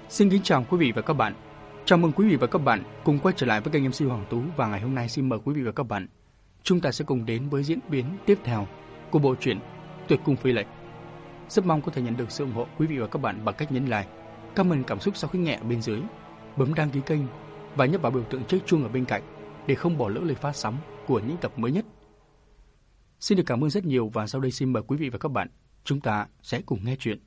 Xin kính chào quý vị và các bạn. Chào mừng quý vị và các bạn cùng quay trở lại với kênh MC Hoàng Tú, và ngày hôm nay xin mời quý vị và các bạn chúng ta sẽ cùng đến với diễn biến tiếp theo của bộ truyện Tuyệt Cung Phi Lệnh. Rất mong có thể nhận được sự ủng hộ quý vị và các bạn bằng cách nhấn like, comment cảm xúc sau khi nghe ở bên dưới, bấm đăng ký kênh và nhấp vào biểu tượng chiếc chuông ở bên cạnh để không bỏ lỡ lời phát sóng của những tập mới nhất. Xin được cảm ơn rất nhiều, và sau đây xin mời quý vị và các bạn chúng ta sẽ cùng nghe chuyện.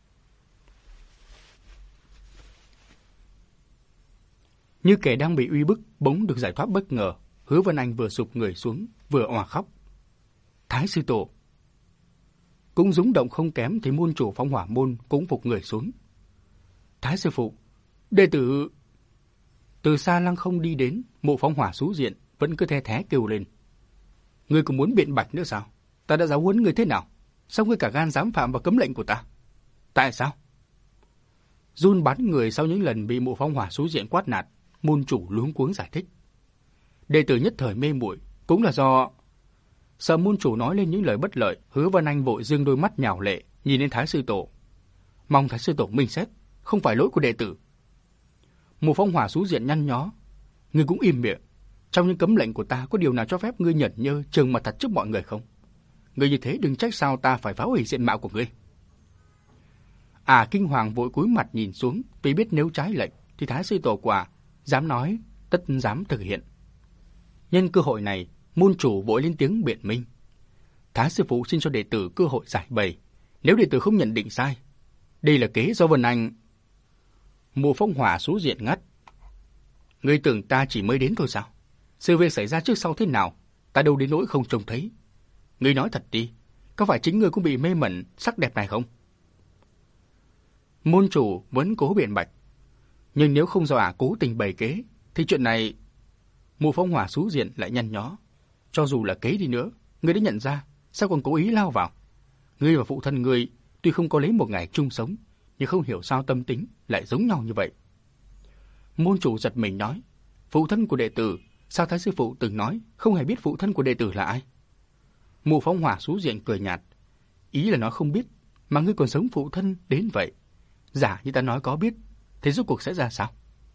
Như kẻ đang bị uy bức bỗng được giải thoát bất ngờ, Hứa Vân Anh vừa sụp người xuống vừa òa khóc. Thái sư tổ cũng rúng động không kém, thì môn chủ Phong Hỏa môn cũng phục người xuống. Thái sư phụ, đệ tử... Từ xa lăng không đi đến, mộ Phong Hỏa xú diện vẫn cứ the thé kêu lên. Ngươi còn muốn biện bạch nữa sao? Ta đã giáo huấn ngươi thế nào? Sao ngươi cả gan dám phạm vào cấm lệnh của ta? Tại sao? Run bắn người sau những lần bị mộ Phong Hỏa xú diện quát nạt, môn chủ luống cuống giải thích. Đệ tử nhất thời mê muội, cũng là do sợ môn chủ nói lên những lời bất lợi. Hứa Vân Anh vội dương đôi mắt nhào lệ nhìn lên Thái sư tổ, mong Thái sư tổ minh xét, không phải lỗi của đệ tử. Mộ Phong Hỏa xú diện nhăn nhó. Ngươi cũng im miệng. Trong những cấm lệnh của ta có điều nào cho phép ngươi nhẫn nhơ trừng mặt thật trước mọi người không? Ngươi như thế đừng trách sao ta phải phá hủy diện mạo của ngươi. Kinh hoàng vội cúi mặt nhìn xuống, vì biết nếu trái lệnh thì Thái sư tổ quả dám nói tất dám thực hiện. Nhân cơ hội này, môn chủ vội lên tiếng biện minh. Thái sư phụ xin cho đệ tử cơ hội giải bày, nếu đệ tử không nhận định sai, đây là kế do Vân Anh. Mộ Phong Hỏa xú diện ngắt. Ngươi tưởng ta chỉ mới đến thôi sao? Sự việc xảy ra trước sau thế nào, ta đâu đến nỗi không trông thấy. Ngươi nói thật đi, có phải chính ngươi cũng bị mê mẩn sắc đẹp này không? Môn chủ vẫn cố biện bạch. Nhưng nếu không do cố tình bày kế, thì chuyện này... Mộ Phong Hỏa xú diện lại nhăn nhó. Cho dù là kế đi nữa, ngươi đã nhận ra, sao còn cố ý lao vào? Ngươi và phụ thân ngươi tuy không có lấy một ngày chung sống, nhưng không hiểu sao tâm tính lại giống nhau như vậy. Môn chủ giật mình nói, phụ thân của đệ tử, sao Thái sư phụ từng nói không hề biết phụ thân của đệ tử là ai? Mộ Phong Hỏa xú diện cười nhạt, ý là nói không biết, mà ngươi còn sống phụ thân đến vậy. Giả như ta nói có biết, thế rốt cuộc sẽ ra sao?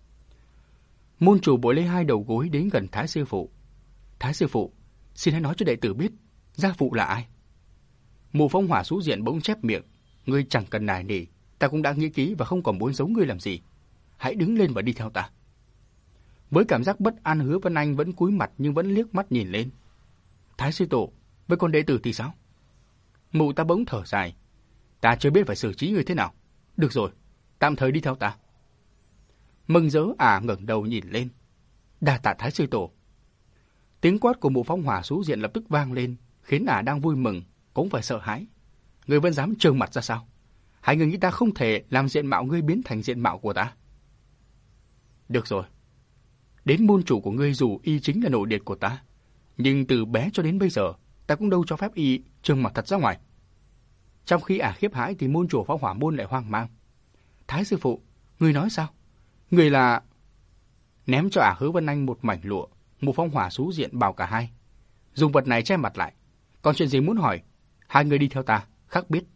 Môn chủ bội lấy hai đầu gối đến gần Thái sư phụ. Thái sư phụ, xin hãy nói cho đệ tử biết, gia phụ là ai? Mộ Phong Hỏa xú diện bỗng chép miệng, ngươi chẳng cần nài nỉ, ta cũng đã nghĩ kỹ và không còn muốn giấu ngươi làm gì. Hãy đứng lên và đi theo ta. Với cảm giác bất an, Hứa Vân Anh vẫn cúi mặt nhưng vẫn liếc mắt nhìn lên. Thái sư tổ, với con đệ tử thì sao? Mụ ta bỗng thở dài, ta chưa biết phải xử trí ngươi thế nào. Được rồi, tạm thời đi theo ta. Mừng rỡ ngẩng đầu nhìn lên. Đa tạ Thái sư tổ. Tiếng quát của Mộ Phong Hỏa xú diện lập tức vang lên, khiến đang vui mừng cũng phải sợ hãi. Ngươi vẫn dám trợn mặt ra sao? Hai người nghĩ ta không thể làm diện mạo ngươi biến thành diện mạo của ta? Được rồi. Đến môn chủ của ngươi dù y chính là nội điệt của ta, nhưng từ bé cho đến bây giờ ta cũng đâu cho phép y trợn mặt thật ra ngoài. Trong khi khiếp hãi thì môn chủ Phong Hỏa môn lại hoang mang. Thái sư phụ, ngươi nói sao? Ngươi là... Ném cho Hứa Vân Anh một mảnh lụa, Mộ Phong Hỏa xú diện bảo cả hai dùng vật này che mặt lại. Còn chuyện gì muốn hỏi, hai người đi theo ta, khắc biết.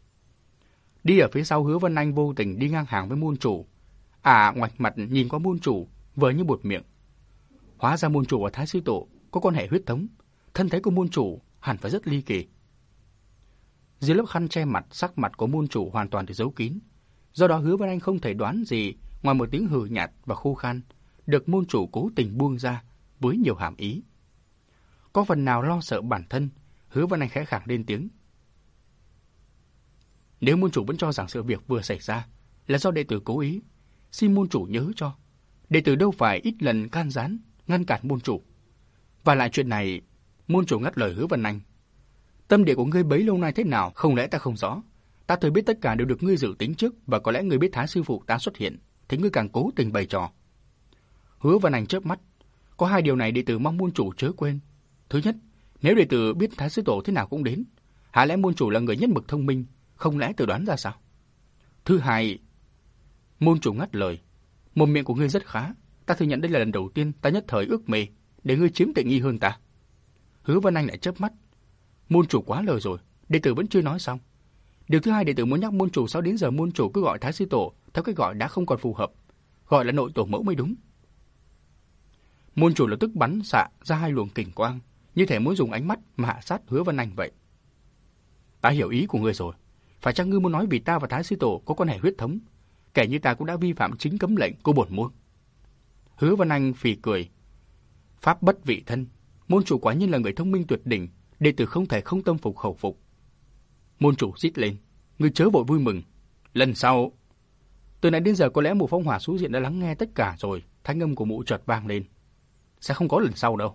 Đi ở phía sau, Hứa Vân Anh vô tình đi ngang hàng với môn chủ. Ngoạch mặt nhìn qua môn chủ, vờ như buột miệng. Hóa ra môn chủ và Thái sư tổ có quan hệ huyết thống, thân thế của môn chủ hẳn phải rất ly kỳ. Dưới lớp khăn che mặt, sắc mặt của môn chủ hoàn toàn được giấu kín. Do đó Hứa Vân Anh không thể đoán gì ngoài một tiếng hừ nhạt và khô khan, được môn chủ cố tình buông ra với nhiều hàm ý. Có phần nào lo sợ bản thân, Hứa Vân Anh khẽ khàng lên tiếng. Nếu môn chủ vẫn cho rằng sự việc vừa xảy ra là do đệ tử cố ý, xin môn chủ nhớ cho, đệ tử đâu phải ít lần can gián ngăn cản môn chủ. Và lại chuyện này, môn chủ ngắt lời Hứa Vân Anh. Tâm địa của ngươi bấy lâu nay thế nào, không lẽ ta không rõ? Ta thời biết tất cả đều được ngươi dự tính trước, và có lẽ ngươi biết Thái sư phụ ta xuất hiện, thì ngươi càng cố tình bày trò. Hứa Vân Anh chớp mắt. Có hai điều này đệ tử mong môn chủ chớ quên. Thứ nhất, nếu đệ tử biết Thái sư tổ thế nào cũng đến, hả lẽ môn chủ là người nhất mực thông minh, không lẽ tự đoán ra sao? Thứ hai... Môn chủ ngắt lời. Mồm miệng của ngươi rất khá, ta thừa nhận đây là lần đầu tiên ta nhất thời ước mê để ngươi chiếm tiện nghi hơn ta. Hứa Vân Anh lại chớp mắt. Môn chủ quá lời rồi, đệ tử vẫn chưa nói xong. Điều thứ hai, đệ tử muốn nhắc môn chủ sau đến giờ môn chủ cứ gọi Thái sư tổ theo cách gọi đã không còn phù hợp, gọi là nội tổ mẫu mới đúng. Môn chủ lập tức bắn xạ ra hai luồng kình quang, như thể muốn dùng ánh mắt mà hạ sát Hứa Vân Anh vậy. Ta hiểu ý của ngươi rồi, phải chăng ngươi muốn nói vì ta và Thái sư tổ có quan hệ huyết thống, kẻ như ta cũng đã vi phạm chính cấm lệnh của bổn môn? Hứa Vân Anh phì cười. Pháp bất vị thân, môn chủ quả nhiên là người thông minh tuyệt đỉnh, đệ tử không thể không tâm phục khẩu phục. Môn chủ rít lên, ngươi chớ vội vui mừng. Lần sau... Từ nãy đến giờ có lẽ Mộ Phong Hỏa Sú Diện đã lắng nghe tất cả rồi, thanh âm của mụ chợt vang lên. Sẽ không có lần sau đâu.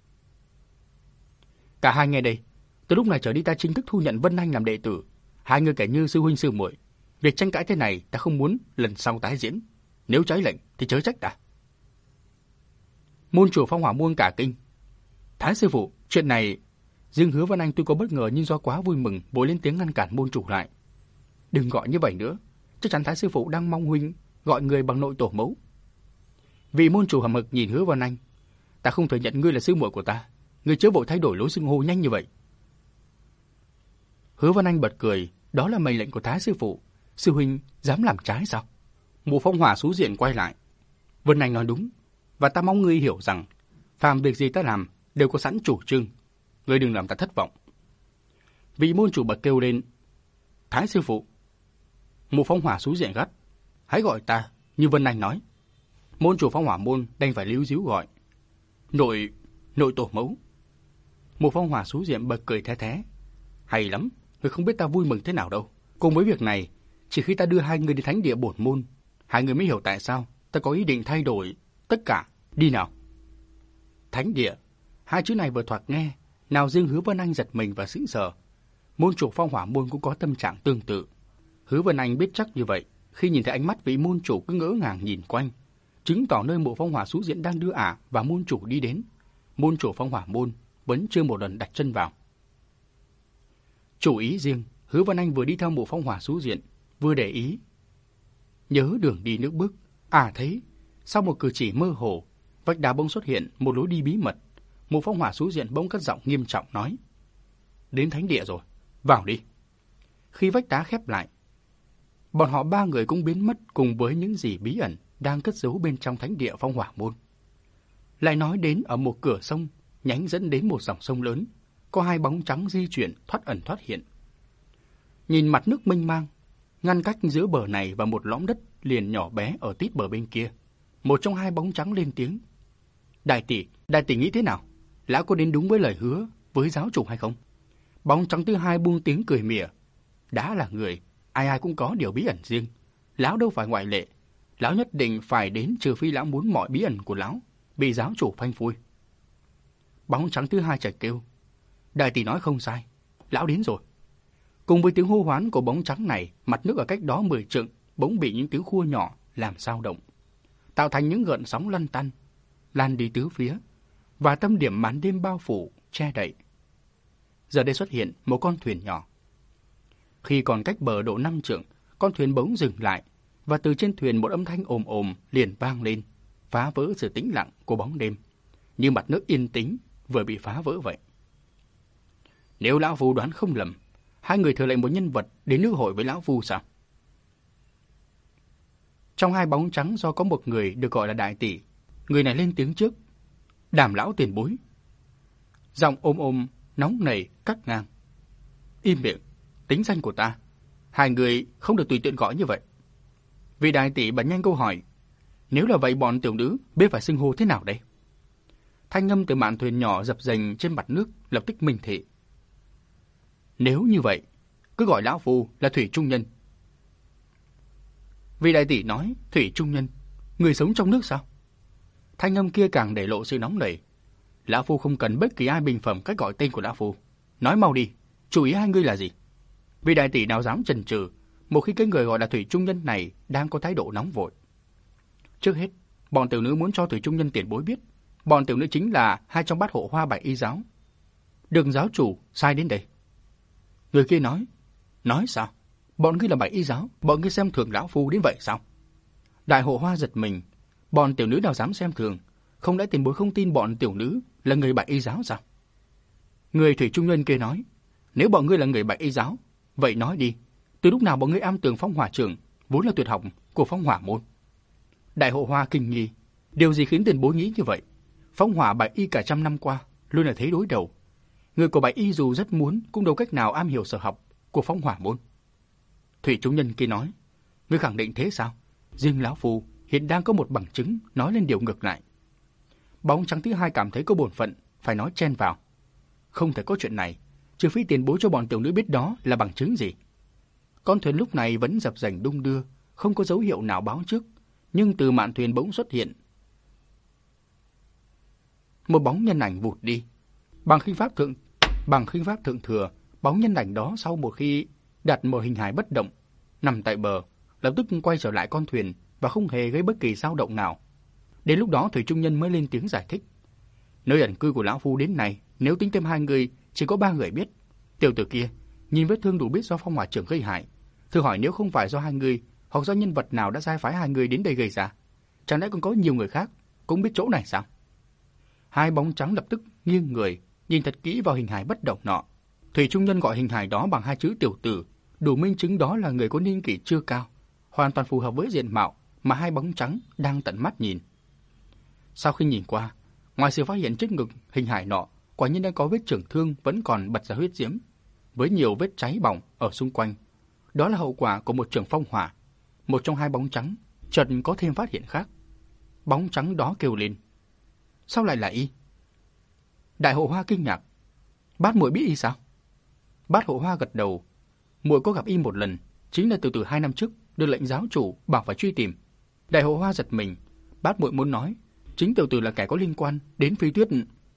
Cả hai nghe đây, từ lúc này trở đi ta chính thức thu nhận Vân Anh làm đệ tử. Hai người kẻ như sư huynh sư muội, việc tranh cãi thế này ta không muốn lần sau tái diễn. Nếu trái lệnh thì chớ trách ta. Môn chủ Phong Hỏa môn cả kinh. Thái sư phụ, chuyện này... Riêng Hứa Vân Anh tuy có bất ngờ nhưng do quá vui mừng, vội lên tiếng ngăn cản môn chủ lại. Đừng gọi như vậy nữa, chắc chắn Thái sư phụ đang mong huynh gọi người bằng nội tổ mẫu. Vị môn chủ hậm hực nhìn Hứa Vân Anh. Ta không thừa nhận ngươi là sư muội của ta, ngươi chớ vội thay đổi lối xưng hô nhanh như vậy. Hứa Vân Anh bật cười, đó là mệnh lệnh của Thái sư phụ, sư huynh dám làm trái sao? Mộ Phong Hỏa Sú Diện quay lại. Vân Anh nói đúng, và ta mong ngươi hiểu rằng, phàm việc gì ta làm đều có sẵn chủ trương, ngươi đừng làm ta thất vọng. Vị môn chủ bật kêu lên, Thái sư phụ. Mộ Phong Hỏa Sú Diện gắt, hãy gọi ta như Vân Anh nói. Môn chủ Phong Hỏa môn đành phải líu díu gọi, nội tổ mẫu. Mộ Phong Hỏa Sú Diện bật cười the thé, hay lắm, ngươi không biết ta vui mừng thế nào đâu. Cùng với việc này, chỉ khi ta đưa hai người đi thánh địa bổn môn, hai người mới hiểu tại sao ta có ý định thay đổi tất cả. Đi nào. Thánh địa, hai chữ này vừa thoạt nghe, nào riêng Hứa Vân Anh giật mình và sững sờ. Môn chủ Phong Hỏa môn cũng có tâm trạng tương tự. Hứa Vân Anh biết chắc như vậy, khi nhìn thấy ánh mắt vị môn chủ cứ ngỡ ngàng nhìn quanh, chứng tỏ nơi Mộ Phong Hỏa Sú Diện đang đưa ả và môn chủ đi đến, môn chủ Phong Hỏa môn vẫn chưa một lần đặt chân vào. Chủ ý riêng, Hứa Vân Anh vừa đi theo Mộ Phong Hỏa Sú Diện, vừa để ý. Nhớ đường đi nước bước, thấy, sau một cử chỉ mơ hồ, vách đá bỗng xuất hiện một lối đi bí mật. Mộ Phong Hỏa Sú Diện bỗng cất giọng nghiêm trọng nói, đến thánh địa rồi, vào đi. Khi vách đá khép lại, bọn họ ba người cũng biến mất cùng với những gì bí ẩn đang cất giấu bên trong thánh địa Phong Hỏa môn. Lại nói đến ở một cửa sông nhánh dẫn đến một dòng sông lớn, có hai bóng trắng di chuyển thoát ẩn thoát hiện. Nhìn mặt nước mênh mang, ngăn cách giữa bờ này và một lõm đất liền nhỏ bé ở tít bờ bên kia. Một trong hai bóng trắng lên tiếng, đại tỷ nghĩ thế nào? Lão có đến đúng với lời hứa với giáo chủ hay không? Bóng trắng thứ hai buông tiếng cười mỉa, đã là người, ai ai cũng có điều bí ẩn riêng, lão đâu phải ngoại lệ. Lão nhất định phải đến, trừ phi lão muốn mọi bí ẩn của lão bị giáo chủ phanh phui. Bóng trắng thứ hai chợt kêu, đại tỷ nói không sai, lão đến rồi. Cùng với tiếng hô hoán của bóng trắng này, mặt nước ở cách đó 10 trượng bỗng bị những tiếng khua nhỏ làm xao động, tạo thành những gợn sóng lăn tăn, lan đi tứ phía, và tâm điểm màn đêm bao phủ che đậy. Giờ đây xuất hiện một con thuyền nhỏ. Khi còn cách bờ độ 5 trượng, con thuyền bỗng dừng lại, và từ trên thuyền một âm thanh ồm ồm liền vang lên, phá vỡ sự tĩnh lặng của bóng đêm, như mặt nước yên tĩnh vừa bị phá vỡ vậy. Nếu lão phu đoán không lầm, hai người thừa lệnh một nhân vật đến nước hội với lão phu sao? Trong hai bóng trắng do có một người được gọi là đại tỷ, người này lên tiếng trước, Đàm lão tiền bối. Giọng ôm ôm nóng nảy cắt ngang, im miệng, tính danh của ta, hai người không được tùy tiện gọi như vậy. Vị đại tỷ bật nhanh câu hỏi, nếu là vậy bọn tiểu nữ biết phải xưng hô thế nào đây? Thanh âm từ mạn thuyền nhỏ dập dềnh trên mặt nước lập tức minh thị, nếu như vậy, cứ gọi lão phu là Thủy Trung Nhân. Vị đại tỷ nói, Thủy Trung Nhân, người sống trong nước sao? Thanh âm kia càng để lộ sự nóng nảy. Lão phu không cần bất kỳ ai bình phẩm cách gọi tên của lão phu. Nói mau đi, chủ ý hai người là gì? Vị đại tỷ nào dám chần chừ, một khi cái người gọi là Thủy Trung Nhân này đang có thái độ nóng vội. Trước hết, bọn tiểu nữ muốn cho Thủy Trung Nhân tiền bối biết, bọn tiểu nữ chính là hai trong bát hộ hoa Bạch Y giáo. Đừng giáo chủ sai đến đây. Người kia nói sao? Bọn ngươi là Bạch Y giáo, bọn ngươi xem thường lão phu đến vậy sao? Đại hộ hoa giật mình, bọn tiểu nữ nào dám xem thường, không lẽ tiền bối không tin bọn tiểu nữ là người Bạch Y giáo sao? Người Thủy Trung Nhân kia nói, nếu bọn ngươi là người Bạch Y giáo, vậy nói đi, Từ lúc nào bọn ngươi am tường phong hỏa trưởng vốn là tuyệt học của phong hỏa môn? Đại Hộ Hoa kinh nghi, điều gì khiến tiền bối nghĩ như vậy? Phong hỏa bạch y cả trăm năm qua luôn là thế đối đầu. Người của bạch y dù rất muốn cũng đâu cách nào am hiểu sở học của phong hỏa môn. Thủy Trung Nhân kia nói, ngươi khẳng định thế sao? Riêng lão phu hiện đang có một bằng chứng nói lên điều ngược lại. Bóng trắng thứ hai cảm thấy có bổn phận phải nói chen vào. Không thể có chuyện này, trừ phi tiền bối cho bọn tiểu nữ biết đó là bằng chứng gì. Con thuyền lúc này vẫn dập dềnh đung đưa, không có dấu hiệu nào báo trước, nhưng từ mạn thuyền bỗng xuất hiện một bóng nhân ảnh vụt đi. Bằng khinh pháp thượng thừa, bóng nhân ảnh đó sau một khi đặt một hình hài bất động nằm tại bờ, lập tức quay trở lại con thuyền và không hề gây bất kỳ dao động nào. Đến lúc đó Thủy Trung Nhân mới lên tiếng giải thích. Nơi ẩn cư của lão phu đến này, nếu tính thêm 2 người, chỉ có 3 người biết. Tiểu tử kia nhìn vết thương đủ biết do phong hỏa trưởng gây hại. Thử hỏi nếu không phải do 2 người hoặc do nhân vật nào đã sai phái 2 người đến đây gây ra, chẳng lẽ còn có nhiều người khác cũng biết chỗ này sao? 2 bóng trắng lập tức nghiêng người, nhìn thật kỹ vào hình hài bất động nọ. Thủy Trung Nhân gọi hình hài đó bằng 2 chữ tiểu tử, đủ minh chứng đó là người có niên kỷ chưa cao, hoàn toàn phù hợp với diện mạo mà 2 bóng trắng đang tận mắt nhìn. Sau khi nhìn qua, ngoài sự phát hiện trước ngực hình hài nọ, quả nhiên đang có vết chưởng thương vẫn còn bật ra huyết diễm, với nhiều vết cháy bỏng ở xung quanh. Đó là hậu quả của một trường phong hỏa. Một trong 2 bóng trắng chợt có thêm phát hiện khác. Bóng trắng đó kêu lên, sao lại là y? Đại Hộ Hoa kinh ngạc, bát muội biết y sao? Bát Hộ Hoa gật đầu, muội có gặp y một lần, chính là từ 2 năm trước được lệnh giáo chủ bảo phải truy tìm. Đại Hộ Hoa giật mình, bát muội muốn nói chính tiểu tử là kẻ có liên quan đến Phi Tuyết.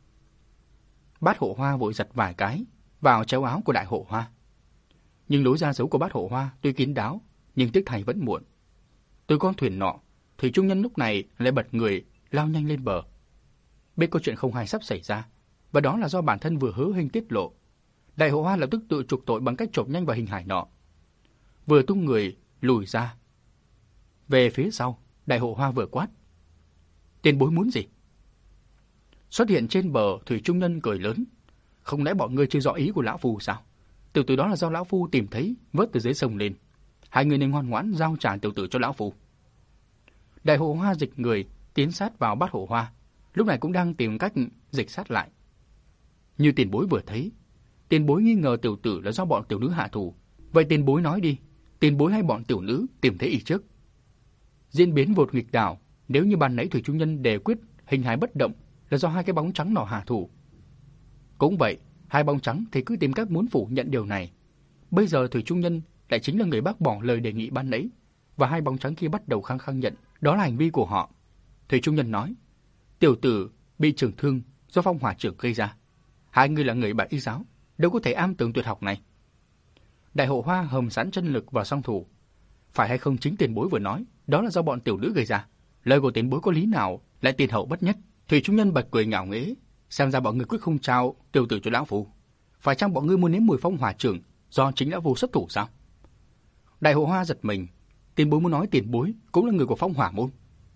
Bát Hộ Hoa vội giật vài cái vào chéo áo của Đại Hộ Hoa. Nhưng lối ra giấu của Bát Hộ Hoa tuy kín đáo, nhưng tiếc thay vẫn muộn. Từ con thuyền nọ, Thủy Trung Nhân lúc này lại bật người lao nhanh lên bờ. Biết có chuyện không hay sắp xảy ra, và đó là do bản thân vừa hứa hình tiết lộ. Đại Hộ Hoa lập tức tự trục tội bằng cách chộp nhanh vào hình hài nọ. Vừa tung người lùi ra về phía sau, Đại Hộ Hoa vừa quát, tiền bối muốn gì? Xuất hiện trên bờ, Thủy Trung Nhân cười lớn, không lẽ bọn ngươi chưa rõ ý của lão phu sao? Tiểu tử đó là do lão phu tìm thấy vớt từ dưới sông lên, 2 người nên ngoan ngoãn giao trả tiểu tử cho lão phu. Đại Hộ Hoa dịch người tiến sát vào Bát Hộ Hoa, lúc này cũng đang tìm cách dịch sát lại. Như tiền bối vừa thấy, tiền bối nghi ngờ tiểu tử là do bọn tiểu nữ hạ thủ. Vậy tiền bối nói đi, tiền bối hay bọn tiểu nữ tìm thấy y trước? Diễn biến vụt nghịch đảo, nếu như ban nãy Thủy Trung Nhân đề quyết hình hài bất động là do 2 cái bóng trắng nọ hạ thủ. Cũng vậy, 2 bóng trắng thì cứ tìm cách muốn phủ nhận điều này. Bây giờ Thủy Trung Nhân lại chính là người bác bỏ lời đề nghị ban nãy, và 2 bóng trắng kia bắt đầu khăng khăng nhận đó là hành vi của họ. Thủy Trung Nhân nói, tiểu tử bị trường thương do phong hỏa trưởng gây ra. 2 người là người bạch y giáo, đâu có thể am tường tuyệt học này. Đại Hộ Hoa hầm sẵn chân lực vào song thủ. Phải hay không chính tiền bối vừa nói, đó là do bọn tiểu nữ gây ra. Lời của tiền bối có lý nào lại tiền hậu bất nhất? Thủy Trung Nhân bật cười ngạo nghễ, xem ra bọn ngươi quyết không trao tiểu tử cho lão phu. Phải chăng bọn ngươi muốn nếm mùi phong hỏa trưởng do chính lão phu xuất thủ sao? Đại Hộ Hoa giật mình, tiền bối muốn nói tiền bối cũng là người của phong hỏa môn.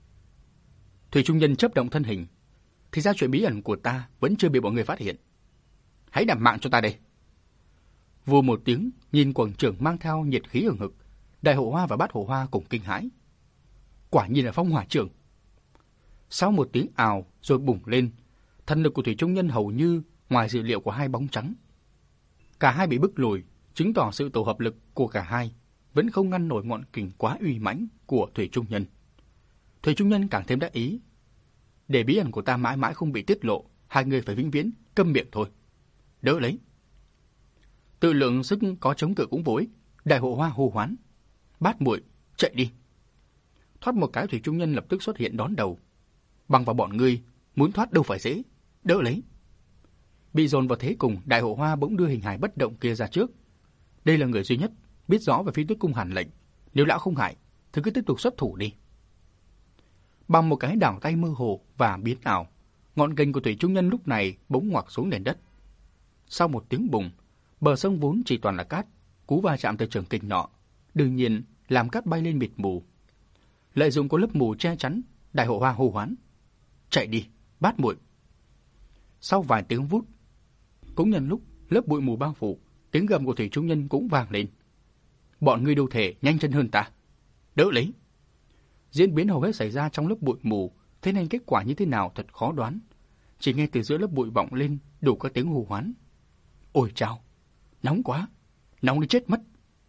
Thủy Trung Nhân chớp động thân hình, thì ra chuyện bí ẩn của ta vẫn chưa bị bọn người phát hiện. Hãy đảm mạng cho ta đây. Vù một tiếng, nhìn quầng trưởng mang theo nhiệt khí hừng hực, Đại Hộ Hoa và Bát Hộ Hoa cùng kinh hãi. Quả nhiên là phong hỏa trưởng. Sau một tiếng ào rồi bùng lên, thần lực của Thủy Trung Nhân hầu như ngoài dự liệu của 2 bóng trắng. Cả hai bị bức lùi, chứng tỏ sự tổ hợp lực của cả hai vẫn không ngăn nổi ngọn kình quá uy mãnh của Thủy Trung Nhân. Thủy Trung Nhân càng thêm đắc ý. Để bí ẩn của ta mãi mãi không bị tiết lộ, 2 người phải vĩnh viễn câm miệng thôi. Đỡ lấy. Tự lượng sức có chống cự cũng vô ích. Đại Hộ Hoa hô hoán, Bát muội chạy đi. Thoát một cái, Thủy Trung Nhân lập tức xuất hiện đón đầu. Bằng vào bọn ngươi, muốn thoát đâu phải dễ. Đỡ lấy. Bị dồn vào thế cùng, Đại Hộ Hoa bỗng đưa hình hài bất động kia ra trước. Đây là người duy nhất biết rõ về Phi Tuyết Cung Hàn lệnh, nếu lão không hại thì cứ tiếp tục xuất thủ đi. Bằng một cái đảo tay mơ hồ và biến ảo, ngọn kình của Thủy Trung Nhân lúc này bỗng ngoặc xuống nền đất. Sau một tiếng bùng, bờ sông vốn chỉ toàn là cát, cú va chạm từ trường kình nọ, đương nhiên làm cát bay lên mịt mù. Lợi dụng có lớp mù che chắn, Đại Hộ Hoa hô hoán, chạy đi, Bát muội. Sau vài tiếng vút, cũng nhân lúc lớp bụi mù bao phủ, tiếng gầm của Thủy Trung Nhân cũng vang lên. bọn ngươi đâu thể nhanh chân hơn ta. Đỡ lấy. Diễn biến hầu hết xảy ra trong lớp bụi mù, thế nên kết quả như thế nào thật khó đoán. Chỉ nghe từ giữa lớp bụi vọng lên đủ các tiếng hô hoán. Ôi chao, nóng quá, nóng đến chết mất.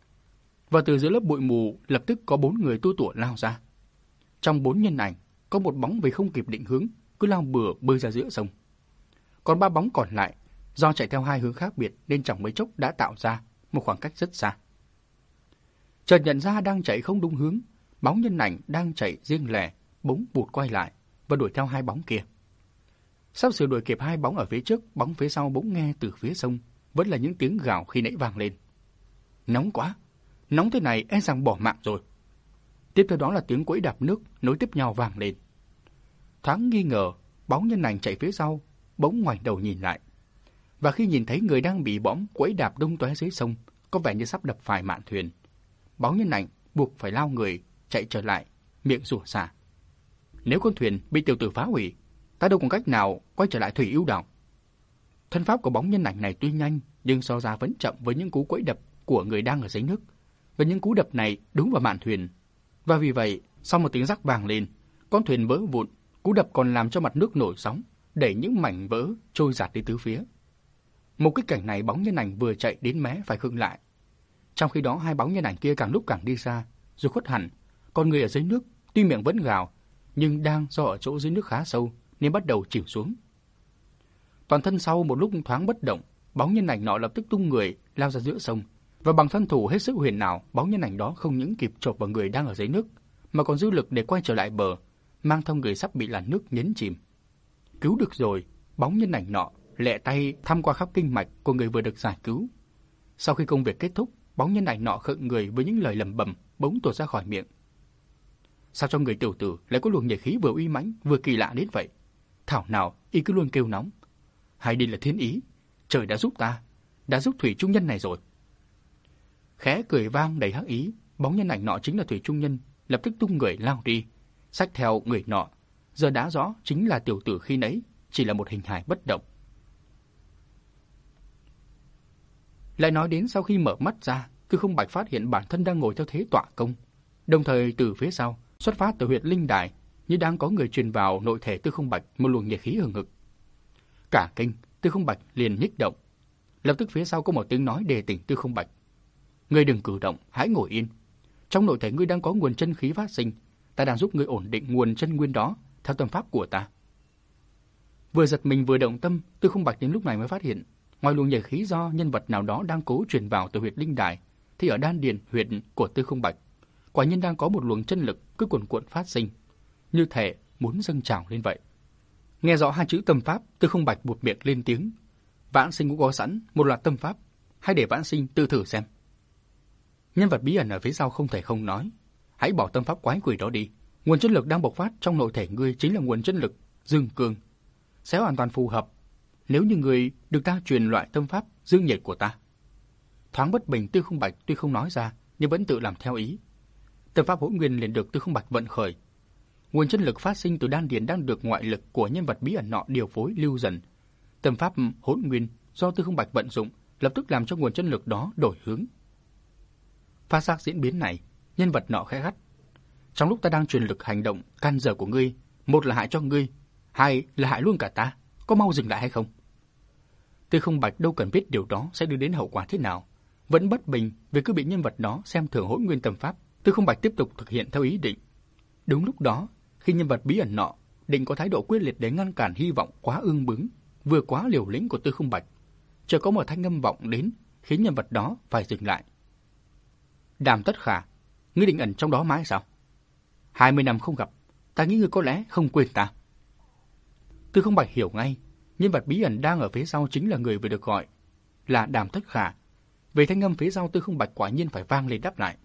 Và từ giữa lớp bụi mù lập tức có 4 người tua tủa lao ra. Trong 4 nhân ảnh, có một bóng vì không kịp định hướng, cứ lao bừa bơi ra giữa sông. Còn 3 bóng còn lại, do chạy theo 2 hướng khác biệt nên chẳng mấy chốc đã tạo ra một khoảng cách rất xa. Chợt nhận ra đang chạy không đúng hướng, bóng nhân ảnh đang chạy riêng lẻ, bỗng vụt quay lại và đuổi theo 2 bóng kia. Sắp sửa đuổi kịp 2 bóng ở phía trước, bóng phía sau bỗng nghe từ phía sông vẫn là những tiếng gào khi nãy vang lên. Nóng quá, nóng thế này e rằng bỏ mạng rồi. Tiếp theo đó là tiếng quẫy đạp nước nối tiếp nhau vang lên. Thoáng nghi ngờ, bóng nhân ảnh chạy phía sau bỗng ngoảnh đầu nhìn lại. Và khi nhìn thấy người đang bị bõm quẫy đạp đung tóe dưới sông, có vẻ như sắp đập phải mạn thuyền, bóng nhân ảnh buộc phải lao người chạy trở lại, miệng rủa xả. Nếu con thuyền bị tiểu tử phá hủy, ta đâu còn cách nào quay trở lại thủy ưu đảo. Thân pháp của bóng nhân ảnh này tuy nhanh, nhưng so ra vẫn chậm với những cú quẫy đập của người đang ở dưới nước. Và những cú đập này đúng vào mạn thuyền. Và vì vậy, sau một tiếng rắc vang lên, con thuyền vỡ vụn, cú đập còn làm cho mặt nước nổi sóng, đẩy những mảnh vỡ trôi dạt đi tứ phía. Một cái cảnh này bóng nhân ảnh vừa chạy đến mé phải khựng lại. Trong khi đó 2 bóng nhân ảnh kia càng lúc càng đi xa, rồi khuất hẳn. Con người ở dưới nước tuy miệng vẫn gào, nhưng đang do ở chỗ dưới nước khá sâu nên bắt đầu chìm xuống. Toàn thân sau một lúc thoáng bất động, bóng nhân ảnh nọ lập tức tung người lao ra giữa sông, và bằng thân thủ hết sức huyền ảo, bóng nhân ảnh đó không những kịp chộp vào người đang ở dưới nước, mà còn dư lực để quay trở lại bờ, mang theo người sắp bị làn nước nhấn chìm. Cứu được rồi, bóng nhân ảnh nọ lẹ tay thăm qua khắp kinh mạch của người vừa được giải cứu. Sau khi công việc kết thúc, bóng nhân ảnh nọ khựng người với những lời lẩm bẩm bỗng tuột ra khỏi miệng. Sao trong người tiểu tử lại có luồng nhiệt khí vừa uy mãnh vừa kỳ lạ đến vậy? Thảo nào y cứ luôn kêu nóng. Hay đây là thiên ý, trời đã giúp ta, đã giúp thủy trung nhân này rồi. Khẽ cười vang đầy hắc ý, bóng nhân ảnh nọ chính là thủy trung nhân, lập tức tung người lao đi, xách theo người nọ. Giờ đã rõ chính là tiểu tử khi nãy, chỉ là một hình hài bất động. Lại nói đến sau khi mở mắt ra, Tư Không Bạch phát hiện bản thân đang ngồi theo thế tọa công, đồng thời từ phía sau, xuất phát từ huyệt linh đài, như đang có người truyền vào nội thể Tư Không Bạch một luồng nhiệt khí hừng hực. Cả kinh, Tư Không Bạch liền nhích động. Lập tức phía sau có một tiếng nói đề tỉnh Tư Không Bạch. Ngươi đừng cử động, hãy ngồi yên. Trong nội thể ngươi đang có nguồn chân khí phát sinh, ta đang giúp ngươi ổn định nguồn chân nguyên đó theo tâm pháp của ta. Vừa giật mình vừa động tâm, Tư Không Bạch đến lúc này mới phát hiện, ngoài luồng nhiệt khí do nhân vật nào đó đang cố truyền vào từ huyệt linh đài, thì ở đan điền huyệt của Tư Không Bạch, quả nhiên đang có một luồng chân lực cứ cuồn cuộn phát sinh, như thể muốn dâng trào lên vậy. Nghe rõ 2 chữ tâm pháp, Tư Không Bạch buột miệng lên tiếng. Vãn Sinh cũng có sẵn một loạt tâm pháp, hãy để Vãn Sinh tự thử xem. Nhân vật bí ẩn ở phía sau không thể không nói. Hãy bỏ tâm pháp quái quỷ đó đi. Nguồn chân lực đang bộc phát trong nội thể ngươi chính là nguồn chân lực dương cương, sẽ hoàn toàn phù hợp nếu như ngươi được ta truyền loại tâm pháp dương nhiệt của ta. Thoáng bất bình, Tư Không Bạch tuy không nói ra nhưng vẫn tự làm theo ý. Tâm pháp Hỗn Nguyên liền được Tư Không Bạch vận khởi. Nguồn chân lực phát sinh từ đan điền đang được ngoại lực của nhân vật bí ẩn nọ điều phối lưu dần. Tâm pháp Hỗn Nguyên do Tư Không Bạch vận dụng lập tức làm cho nguồn chân lực đó đổi hướng. Phát giác diễn biến này, nhân vật nọ khẽ gắt. Trong lúc ta đang truyền lực hành động can dở của ngươi, một là hại cho ngươi, hai là hại luôn cả ta, có mau dừng lại hay không? Tư Không Bạch đâu cần biết điều đó sẽ đưa đến hậu quả thế nào, vẫn bất bình vì cứ bị nhân vật đó xem thường Hỗn Nguyên tâm pháp. Tư Không Bạch tiếp tục thực hiện theo ý định. Đúng lúc đó, khi nhân vật bí ẩn nọ định có thái độ quyết liệt để ngăn cản hy vọng quá ương bướng, vừa quá liều lĩnh của Tư Không Bạch, chợt có một thanh âm vọng đến khiến nhân vật đó phải dừng lại. Đàm Tất Khả, ngươi định ẩn trong đó mãi sao? 20 năm không gặp, ta nghĩ ngươi có lẽ không quên ta. Tư Không Bạch hiểu ngay, nhân vật bí ẩn đang ở phía sau chính là người vừa được gọi là Đàm Tất Khả. Về thanh âm phía sau, Tư Không Bạch quả nhiên phải vang lên đáp lại.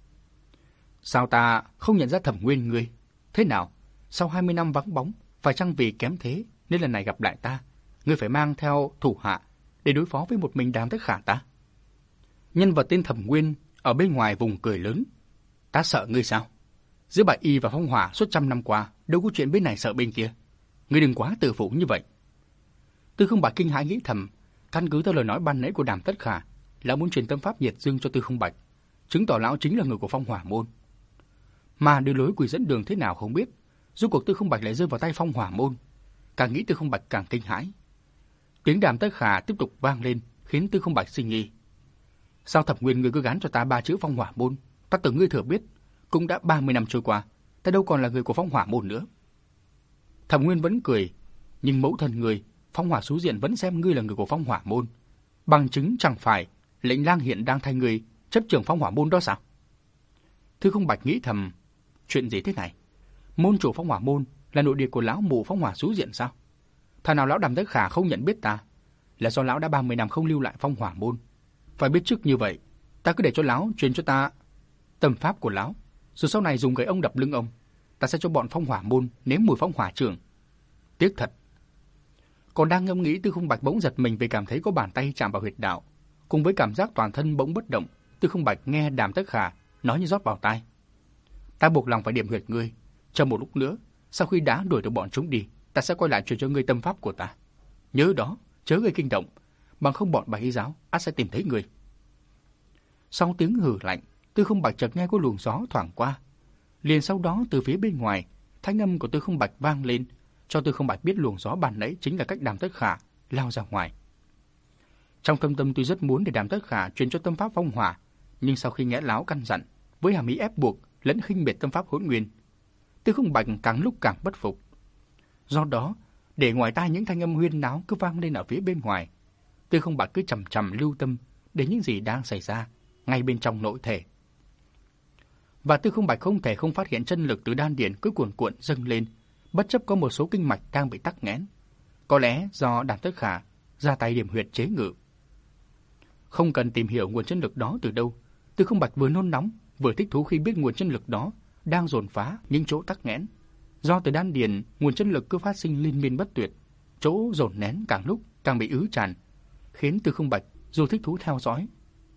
Sao ta không nhận ra Thẩm Nguyên ngươi? Thế nào? Sau 20 năm vắng bóng, phải chăng vì kém thế nên lần này gặp lại ta, ngươi phải mang theo thủ hạ để đối phó với một mình Đàm Tất Khả ta? Nhân vật tên Thẩm Nguyên ở bên ngoài vùng cười lớn. Ta sợ ngươi sao? Giữa Bạch Y và Phong Hỏa suốt 100 năm qua, đâu có chuyện bên này sợ bên kia. Ngươi đừng quá tự phụ như vậy. Tư Không Bạch kinh hãi nghĩ thầm, căn cứ theo lời nói ban nãy của Đàm Tất Khả, là muốn truyền tâm pháp nhiệt dương cho Tư Không Bạch, chứng tỏ lão chính là người của Phong Hỏa môn. Mà đưa lối quỷ dẫn đường thế nào không biết, rốt cuộc Tư Không Bạch lại rơi vào tay Phong Hỏa môn. Càng nghĩ Tư Không Bạch càng kinh hãi. Tiếng Đàm Tất Khả tiếp tục vang lên, khiến Tư Không Bạch sinh nghi. Sao Thẩm Nguyên ngươi cứ gán cho ta 3 chữ Phong Hỏa môn? Ta tưởng ngươi thừa biết, cũng đã 30 năm trôi qua, ta đâu còn là người của Phong Hỏa môn nữa. Thẩm Nguyên vẫn cười, nhưng mẫu thân ngươi, Phong Hỏa Sú Diện vẫn xem ngươi là người của Phong Hỏa môn. Bằng chứng chẳng phải lệnh lang hiện đang thay ngươi chấp trưởng Phong Hỏa môn đó sao? Tư Không Bạch nghĩ thầm, chuyện gì thế này? Môn chủ Phong Hỏa môn là nội địa của lão mụ Phong Hỏa Sú Diện sao? Thà nào lão Đàm Tất Khả không nhận biết ta, là do lão đã 30 năm không lưu lại Phong Hỏa môn. Phải biết trước như vậy, ta cứ để cho lão truyền cho ta tâm pháp của lão, rồi sau này dùng gậy ông đập lưng ông, ta sẽ cho bọn Phong Hỏa môn nếm mùi phong hỏa trường. Tiếc thật. Còn đang ngẫm nghĩ, Tư Không Bạch bỗng giật mình vì cảm thấy có bàn tay chạm vào huyệt đạo, cùng với cảm giác toàn thân bỗng bất động. Tư Không Bạch nghe Đàm Tất Khả nói như rót vào tai. Ta buộc lòng phải điểm huyệt ngươi, chờ một lúc nữa, sau khi đã đuổi được bọn chúng đi, ta sẽ quay lại truyền cho ngươi tâm pháp của ta. Nhớ đó, chớ gây kinh động, bằng không bọn Bạch Y giáo ắt sẽ tìm thấy ngươi. Sau tiếng hừ lạnh, Tư Không Bạch chợt nghe có luồng gió thoảng qua. Liền sau đó từ phía bên ngoài, thanh âm của Tư Không Bạch vang lên, cho Tư Không Bạch biết luồng gió ban nãy chính là cách Đàm Tất Khả lao ra ngoài. Trong thâm tâm tuy rất muốn để Đàm Tất Khả truyền cho tâm pháp phong hỏa, nhưng sau khi nghe lão căn dặn, với hàm ý ép buộc lẫn khinh miệt tâm pháp Hỗn Nguyên, Tư Không Bạch càng lúc càng bất phục. Do đó, để ngoài tai những thanh âm huyên náo cứ vang lên ở phía bên ngoài, Tư Không Bạch cứ chằm chằm lưu tâm đến những gì đang xảy ra ngay bên trong nội thể. Và Tư Không Bạch không thể không phát hiện chân lực từ đan điền cứ cuồn cuộn dâng lên, bất chấp có một số kinh mạch đang bị tắc nghẽn. Có lẽ do Đàm Tất Khả ra tay điểm huyệt chế ngự. Không cần tìm hiểu nguồn chân lực đó từ đâu, Tư Không Bạch vừa nôn nóng vừa thích thú khi biết nguồn chân lực đó đang dồn phá những chỗ tắc nghẽn. Do từ đan điền nguồn chân lực cứ phát sinh liên miên bất tuyệt, chỗ dồn nén càng lúc càng bị ứ tràn, khiến Tư Không Bạch dù thích thú theo dõi,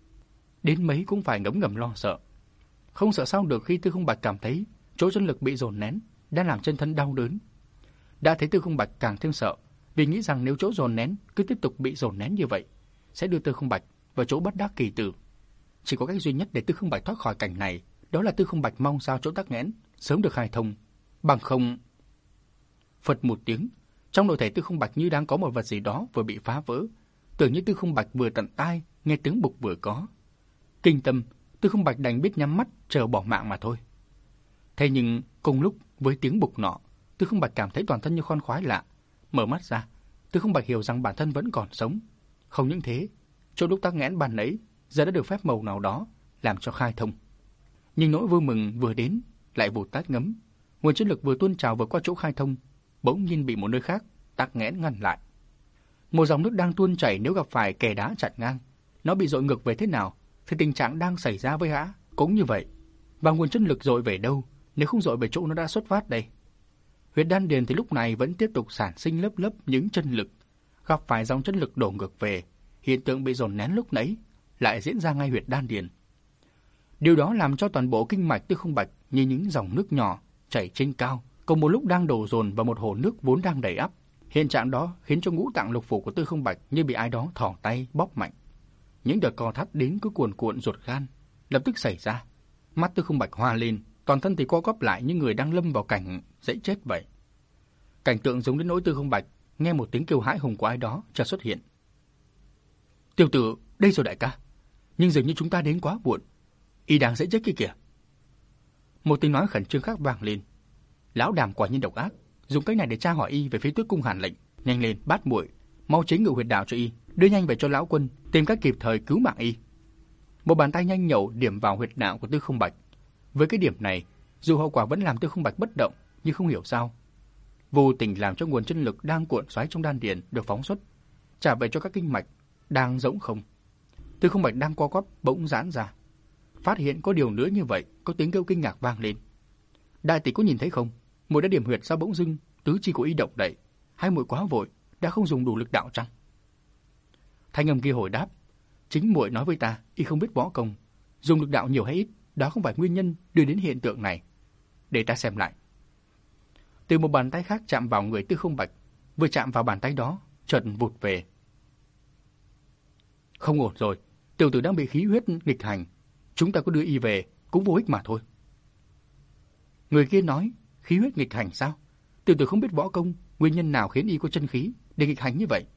đến mấy cũng phải ngấm ngầm lo sợ. Không sợ sao được khi Tư Không Bạch cảm thấy chỗ chân lực bị dồn nén đang làm chân thân đau đớn. Đã thấy Tư Không Bạch càng thêm sợ, vì nghĩ rằng nếu chỗ dồn nén cứ tiếp tục bị dồn nén như vậy, sẽ đưa Tư Không Bạch vào chỗ bất đắc kỳ tử. Chỉ có cách duy nhất để Tư Không Bạch thoát khỏi cảnh này, đó là Tư Không Bạch mong sao chỗ tắc nghẽn sớm được khai thông, bằng không. Phật một tiếng, trong nội thể Tư Không Bạch như đang có một vật gì đó vừa bị phá vỡ, tưởng như Tư Không Bạch vừa tận tai nghe tiếng bục vừa có. Kinh tâm, Tư Không Bạch đành biết nhắm mắt chờ bỏ mạng mà thôi. Thế nhưng cùng lúc với tiếng bục nọ, Tư Không Bạch cảm thấy toàn thân như khoan khoái lạ. Mở mắt ra, Tư Không Bạch hiểu rằng bản thân vẫn còn sống. Không những thế, chỗ lúc tắc nghẽn ban nãy giờ đã được phép màu nào đó làm cho khai thông. Nhưng nỗi vui mừng vừa đến lại vụt tắt ngấm. Nguồn chân lực vừa tuôn trào vừa qua chỗ khai thông, bỗng nhiên bị một nơi khác tắc nghẽn ngăn lại. Một dòng nước đang tuôn chảy, nếu gặp phải kè đá chặn ngang, nó bị dội ngược về thế nào thì tình trạng đang xảy ra với gã cũng như vậy. Và nguồn chân lực dội về đâu nếu không dội về chỗ nó đã xuất phát đây? Huyệt đan điền thì lúc này vẫn tiếp tục sản sinh lớp lớp những chân lực. Gặp phải dòng chân lực đổ ngược về, hiện tượng bị dồn nén lúc nãy lại diễn ra ngay huyệt đan điền. Điều đó làm cho toàn bộ kinh mạch Tư Không Bạch như những dòng nước nhỏ chảy trên cao, cùng một lúc đang đổ dồn vào một hồ nước vốn đang đầy ắp. Hiện trạng đó khiến cho ngũ tạng lục phủ của Tư Không Bạch như bị ai đó thò tay bóp mạnh. Những đợt co thắt đến cứ cuồn cuộn ruột gan lập tức xảy ra. Mắt Tư Không Bạch hoa lên, toàn thân thì co quắp lại như người đang lâm vào cảnh dãy chết vậy. Cảnh tượng giống đến nỗi Tư Không Bạch nghe một tiếng kêu hãi hùng của ai đó chợt xuất hiện. Tiểu tử, đây rồi đại ca. Nhưng dường như chúng ta đến quá muộn. Y đang dãy chết kia kìa. Một tiếng nói khẩn trương khác vang lên. Lão Đàm quả nhiên độc ác, dùng cách này để tra hỏi y về phía Tuyết cung Hàn lệnh. Nhanh lên, bát muội, mau chế ngự huyệt đạo cho y, đưa nhanh về cho lão quân, tìm cách kịp thời cứu mạng y. Một bàn tay nhanh nhẩu điểm vào huyệt đạo của Tư Không Bạch. Với cái điểm này, dù hậu quả vẫn làm Tư Không Bạch bất động, nhưng không hiểu sao, vô tình làm cho nguồn chân lực đang cuộn xoáy trong đan điền được phóng xuất, trả về cho các kinh mạch đang rỗng không. Tư Không Bạch đang co quắp bỗng giãn ra. Phát hiện có điều nữa như vậy, có tiếng kêu kinh ngạc vang lên. Đại tỷ có nhìn thấy không? Muội đã điểm huyệt sao bỗng dưng tứ chi của y động đậy, hay muội quá vội đã không dùng đủ lực đạo chăng? Thanh âm kia hồi đáp, chính muội nói với ta, y không biết võ công, dùng lực đạo nhiều hay ít, đó không phải nguyên nhân đưa đến hiện tượng này. Để ta xem lại. Từ một bàn tay khác chạm vào người Tư Không Bạch, vừa chạm vào bàn tay đó, chợt vụt về. Không ổn rồi, tiểu tử đang bị khí huyết nghịch hành, Chúng ta có đưa y về cũng vô ích mà thôi. Người kia nói, khí huyết nghịch hành sao? Tiểu tử không biết võ công, nguyên nhân nào khiến y có chân khí để nghịch hành như vậy?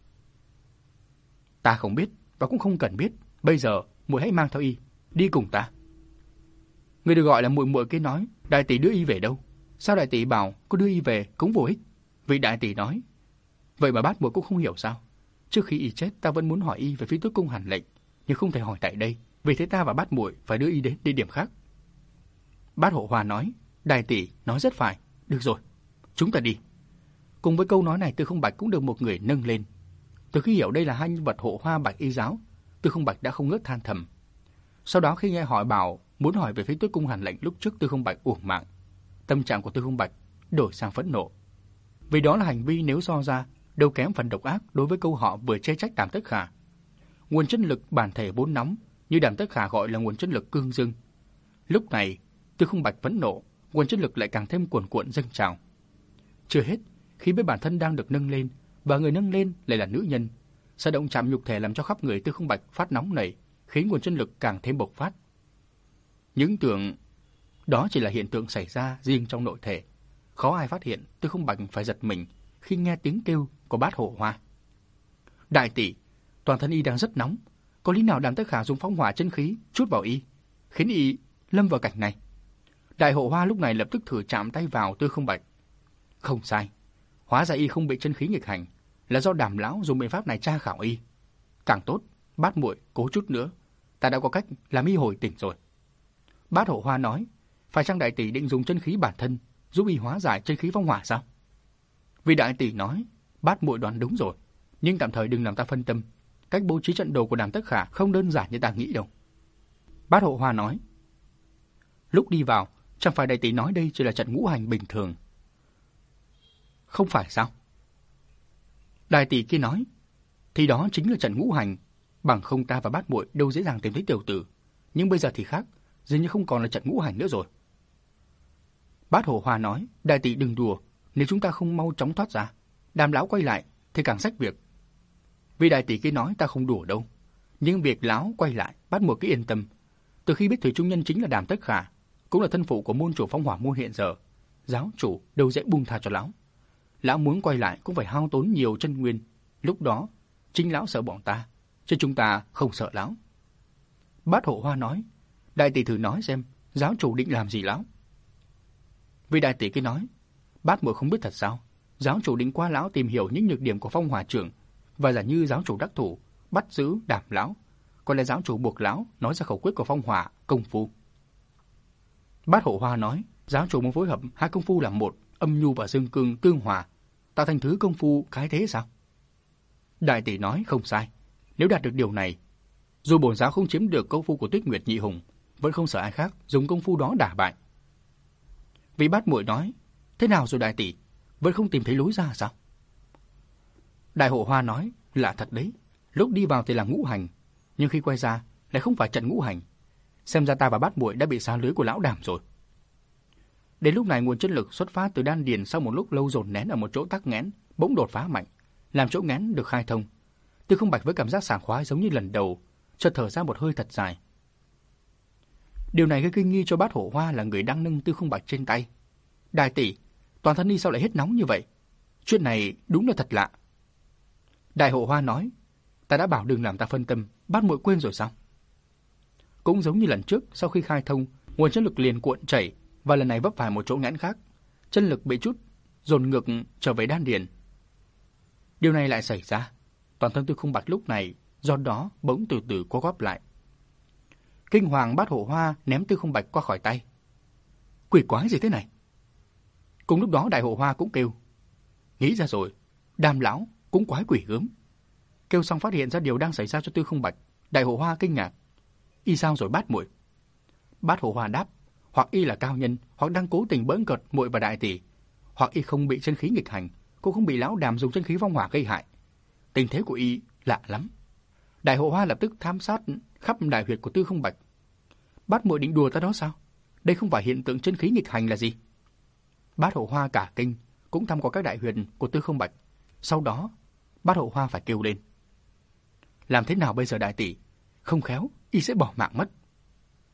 Ta không biết và cũng không cần biết. Bây giờ muội hãy mang theo y, đi cùng ta. Người được gọi là muội muội kia nói, đại tỷ đưa y về đâu? Sao đại tỷ bảo có đưa y về cũng vô ích? Vị đại tỷ nói, vậy mà bát muội cũng không hiểu sao? Trước khi y chết, ta vẫn muốn hỏi y về Phi Tuyết Cung Hàn Lệnh, nhưng không thể hỏi tại đây, vì thế ta và bát muội phải đưa y đến địa điểm khác. Bát Hộ Hoa nói, đại tỷ nói rất phải, được rồi, chúng ta đi. Cùng với câu nói này, Tư Không Bạch cũng được một người nâng lên. Từ khi hiểu đây là hai nhân vật Hộ Hoa Bạch Y giáo, Tư Không Bạch đã không ngớt than thầm. Sau đó khi nghe hỏi bảo muốn hỏi về Phi Tuyết Cung Hàn Lệnh lúc trước Tư Không Bạch uổng mạng, tâm trạng của Tư Không Bạch đổi sang phẫn nộ. Vì đó là hành vi nếu so ra đâu kém phần độc ác đối với câu họ vừa chê trách Đàm Tất Khả. Nguồn chân lực bản thể vốn nóng, như Đàm Tất Khả gọi là nguồn chân lực cương dưng. Lúc này, Tư Không Bạch phẫn nộ, nguồn chân lực lại càng thêm cuồn cuộn dâng trào. Chưa hết, khi biết bản thân đang được nâng lên và người nâng lên lại là nữ nhân, sự động chạm nhục thể làm cho khắp người Tư Không Bạch phát nóng nảy, khiến nguồn chân lực càng thêm bộc phát. Những tưởng đó chỉ là hiện tượng xảy ra riêng trong nội thể, khó ai phát hiện. Tư Không Bạch phải giật mình khi nghe tiếng kêu của Bát Hộ Hoa. Đại tỷ, toàn thân y đang rất nóng, có lý nào Đàm Tất Khả dùng phong hỏa chân khí chút vào y, khiến y lâm vào cảnh này? Đại Hộ Hoa lúc này lập tức thử chạm tay vào Tư Không Bạch. Không sai, hóa ra y không bị chân khí nghịch hành, là do Đàm lão dùng biện pháp này tra khảo y. Càng tốt, bát muội cố chút nữa, ta đã có cách làm y hồi tỉnh rồi. Bát Hộ Hoa nói, phải chăng đại tỷ định dùng chân khí bản thân giúp y hóa giải chân khí phong hỏa sao? Vì đại tỷ nói, bát muội đoán đúng rồi, nhưng tạm thời đừng làm ta phân tâm. Cách bố trí trận đồ của Đàm Tất Khả không đơn giản như ta nghĩ đâu. Bát Hộ Hoa nói, lúc đi vào, chẳng phải đại tỷ nói đây chỉ là trận ngũ hành bình thường? Không phải sao? Đại tỷ kia nói, thì đó chính là trận ngũ hành, bằng không ta và bát muội đâu dễ dàng tìm thấy tiểu tử. Nhưng bây giờ thì khác, dường như không còn là trận ngũ hành nữa rồi. Bát Hộ Hoa nói, đại tỷ đừng đùa, nếu chúng ta không mau chóng thoát ra, Đàm lão quay lại thì càng xách việc. Vì đại tỷ kia nói ta không đùa đâu, nhưng việc lão quay lại, bát muội cứ yên tâm. Từ khi biết thủy trung nhân chính là Đàm Tất Khả, cũng là thân phụ của môn chủ phong hỏa môn hiện giờ, giáo chủ đâu dễ buông tha cho lão. Lão muốn quay lại cũng phải hao tốn nhiều chân nguyên, lúc đó chính lão sợ bọn ta, chứ chúng ta không sợ lão. Bát Hộ Hoa nói, đại tỷ thử nói xem, giáo chủ định làm gì lão? Vì đại tỷ kia nói, bát muội không biết thật sao? Giáo chủ định qua lão tìm hiểu những nhược điểm của phong hỏa trưởng, và giả như giáo chủ đắc thủ bắt giữ Đàm lão, còn là giáo chủ buộc lão nói ra khẩu quyết của phong hỏa công phu. Bát Hộ Hoa nói, giáo chủ muốn phối hợp hai công phu làm một, âm nhu và dương cương tương hòa, tạo thành thứ công phu cái thế sao? Đại tỷ nói không sai, nếu đạt được điều này, dù bổn giáo không chiếm được công phu của Tuyết Nguyệt Nhị Hùng, vẫn không sợ ai khác dùng công phu đó đả bại. Vì bát muội nói, thế nào rồi đại tỷ, vẫn không tìm thấy lối ra sao? Đại Hộ Hoa nói, lạ thật đấy, lúc đi vào thì là ngũ hành, nhưng khi quay ra lại không phải trận ngũ hành. Xem ra ta và bát muội đã bị xa lưới của lão Đàm rồi. Đến lúc này nguồn chân lực xuất phát từ đan điền sau một lúc lâu dồn nén ở một chỗ tắc nghẽn bỗng đột phá mạnh, làm chỗ nghẽn được khai thông. Tư Không Bạch với cảm giác sảng khoái giống như lần đầu, chợt thở ra một hơi thật dài. Điều này gây kinh nghi cho Bát Hộ Hoa là người đang nâng Tư Không Bạch trên tay. Đại tỷ, toàn thân y sao lại hết nóng như vậy? Chuyện này đúng là thật lạ. Đại Hộ Hoa nói, ta đã bảo đừng làm ta phân tâm, bát muội quên rồi sao? Cũng giống như lần trước, sau khi khai thông, nguồn chân lực liền cuộn chảy, và lần này vấp phải một chỗ nghẽn khác, chân lực bị chút dồn ngược trở về đan điền. Điều này lại xảy ra, toàn thân Tư Không Bạch lúc này do đó bỗng từ từ co góp lại. Kinh hoàng, Bát Hộ Hoa ném Tư Không Bạch qua khỏi tay. Quỷ quái gì thế này? Cùng lúc đó Đại Hộ Hoa cũng kêu, nghĩ ra rồi, Đàm lão cũng quái quỷ gớm. Kêu xong phát hiện ra điều đang xảy ra cho Tư Không Bạch, Đại Hộ Hoa kinh ngạc, y sao rồi bát muội? Bát Hộ Hoa đáp, hoặc y là cao nhân, hoặc đang cố tình bỡn cợt muội và đại tỷ, hoặc y không bị chân khí nghịch hành, cũng không bị lão Đàm dùng chân khí phong hỏa gây hại. Tình thế của y lạ lắm. Đại Hộ Hoa lập tức thám sát khắp đại huyệt của Tư Không Bạch. Bát muội định đùa ta đó sao? Đây không phải hiện tượng chân khí nghịch hành là gì? Bát Hộ Hoa cả kinh, cũng thăm qua các đại huyệt của Tư Không Bạch. Sau đó, Bát Hộ Hoa phải kêu lên. Làm thế nào bây giờ đại tỷ? Không khéo, y sẽ bỏ mạng mất.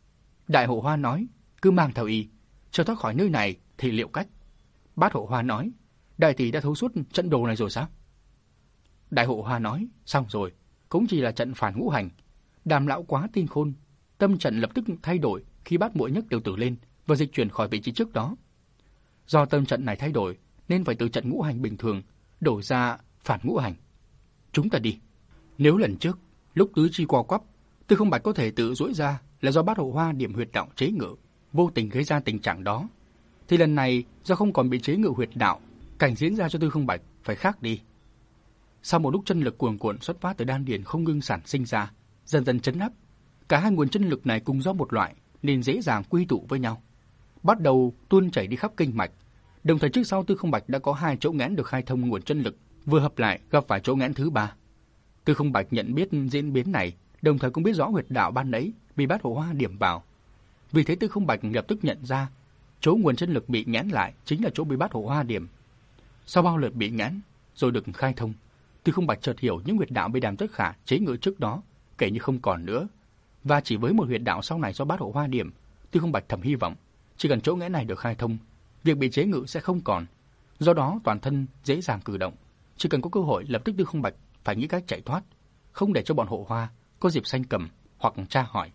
Đại Hộ Hoa nói, cứ mang theo y, cho thoát khỏi nơi này thì liệu cách. Bát Hộ Hoa nói, đại tỷ đã thấu suốt trận đồ này rồi sao? Đại Hộ Hoa nói, xong rồi, cũng chỉ là trận phản ngũ hành. Đàm lão quá tin khôn, tâm trận lập tức thay đổi khi Bát Muội nhấc tiểu tử lên và dịch chuyển khỏi vị trí trước đó. Do tâm trận này thay đổi nên phải từ trận ngũ hành bình thường đổi ra phản ngũ hành. Chúng ta đi. Nếu lần trước lúc tứ chi co quắp, Tư Không Bạch có thể tự duỗi ra là do Bát Hộ Hoa điểm huyệt đạo chế ngự, vô tình gây ra tình trạng đó, thì lần này do không còn bị chế ngự huyệt đạo, cảnh diễn ra cho Tư Không Bạch phải khác đi. Sau một lúc chân lực cuồn cuộn xuất phát từ đan điền không ngừng sản sinh ra, dần dần chấn áp, cả hai nguồn chân lực này cùng do một loại nên dễ dàng quy tụ với nhau, bắt đầu tuôn chảy đi khắp kinh mạch. Đồng thời trước sau Tư Không Bạch đã có 2 chỗ nghẽn được khai thông nguồn chân lực, vừa hợp lại gặp phải chỗ nghẽn thứ 3. Tư Không Bạch nhận biết diễn biến này, đồng thời cũng biết rõ huyệt đạo ban nãy bị Bát Hộ Hoa điểm vào. Vì thế Tư Không Bạch lập tức nhận ra, chỗ nguồn chân lực bị nghẽn lại chính là chỗ bị Bát Hộ Hoa điểm. Sau bao lượt bị nghẽn rồi được khai thông, Tư Không Bạch chợt hiểu những huyệt đạo bị Đàm Tất Khả chế ngự trước đó kể như không còn nữa, và chỉ với một huyệt đạo sau này do Bát Hộ Hoa điểm, Tư Không Bạch thầm hy vọng chỉ cần chỗ nghẽn này được khai thông, việc bị chế ngự sẽ không còn. Do đó toàn thân dễ dàng cử động, chỉ cần có cơ hội lập tức Tư Không Bạch phải nghĩ cách chạy thoát, không để cho bọn Hộ Hoa có dịp sanh cầm hoặc tra hỏi.